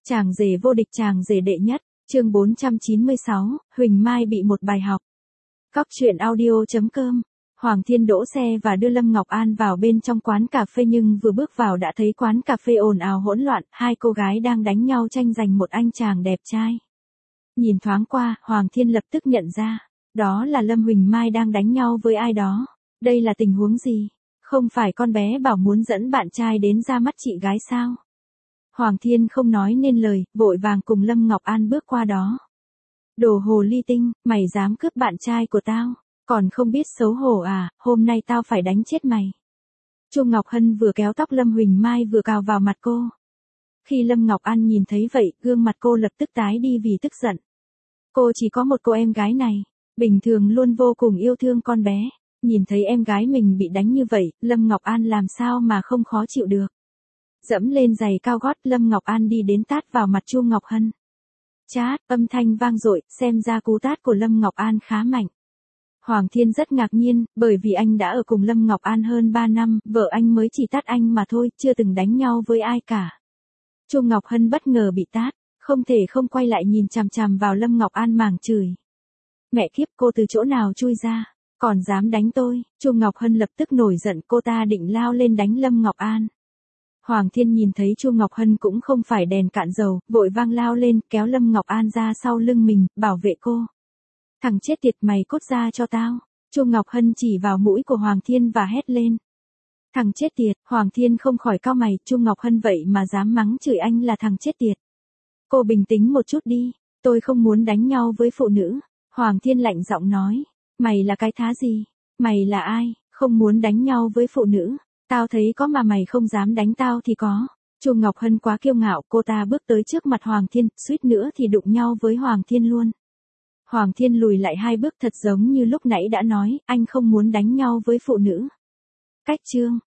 Chàng rể vô địch, chàng rể đệ nhất, chương 496, Huỳnh Mai bị một bài học. Cóc truyện audio.com. Hoàng Thiên đỗ xe và đưa Lâm Ngọc An vào bên trong quán cà phê, nhưng vừa bước vào đã thấy quán cà phê ồn ào hỗn loạn, hai cô gái đang đánh nhau tranh giành một anh chàng đẹp trai. Nhìn thoáng qua, Hoàng Thiên lập tức nhận ra, đó là Lâm Huỳnh Mai đang đánh nhau với ai đó. Đây là tình huống gì? Không phải con bé bảo muốn dẫn bạn trai đến ra mắt chị gái sao? Hoàng Thiên không nói nên lời, vội vàng cùng Lâm Ngọc An bước qua đó. Đồ hồ ly tinh, mày dám cướp bạn trai của tao, còn không biết xấu hổ à, hôm nay tao phải đánh chết mày. Chu Ngọc Hân vừa kéo tóc Lâm Huỳnh Mai vừa cào vào mặt cô. Khi Lâm Ngọc An nhìn thấy vậy, gương mặt cô lập tức tái đi vì tức giận. Cô chỉ có một cô em gái này, bình thường luôn vô cùng yêu thương con bé. Nhìn thấy em gái mình bị đánh như vậy, Lâm Ngọc An làm sao mà không khó chịu được. Dẫm lên giày cao gót, Lâm Ngọc An đi đến tát vào mặt Chu Ngọc Hân. Chát, âm thanh vang dội, xem ra cú tát của Lâm Ngọc An khá mạnh. Hoàng Thiên rất ngạc nhiên, bởi vì anh đã ở cùng Lâm Ngọc An hơn 3 năm, vợ anh mới chỉ tát anh mà thôi, chưa từng đánh nhau với ai cả. Chu Ngọc Hân bất ngờ bị tát, không thể không quay lại nhìn chằm chằm vào Lâm Ngọc An màng chửi. Mẹ kiếp, cô từ chỗ nào chui ra, còn dám đánh tôi? Chu Ngọc Hân lập tức nổi giận, cô ta định lao lên đánh Lâm Ngọc An. Hoàng Thiên nhìn thấy Chu Ngọc Hân cũng không phải đèn cạn dầu, vội vang lao lên, kéo Lâm Ngọc An ra sau lưng mình, bảo vệ cô. Thằng chết tiệt, mày cút ra cho tao. Chu Ngọc Hân chỉ vào mũi của Hoàng Thiên và hét lên. Thằng chết tiệt, Hoàng Thiên không khỏi cau mày, Chu Ngọc Hân vậy mà dám mắng chửi anh là thằng chết tiệt. Cô bình tĩnh một chút đi, tôi không muốn đánh nhau với phụ nữ. Hoàng Thiên lạnh giọng nói, mày là cái thá gì? Mày là ai, không muốn đánh nhau với phụ nữ? Tao thấy có mà mày không dám đánh tao thì có. Chu Ngọc Hân quá kiêu ngạo, cô ta bước tới trước mặt Hoàng Thiên, suýt nữa thì đụng nhau với Hoàng Thiên luôn. Hoàng Thiên lùi lại 2 bước, thật giống như lúc nãy đã nói, anh không muốn đánh nhau với phụ nữ. Cách chương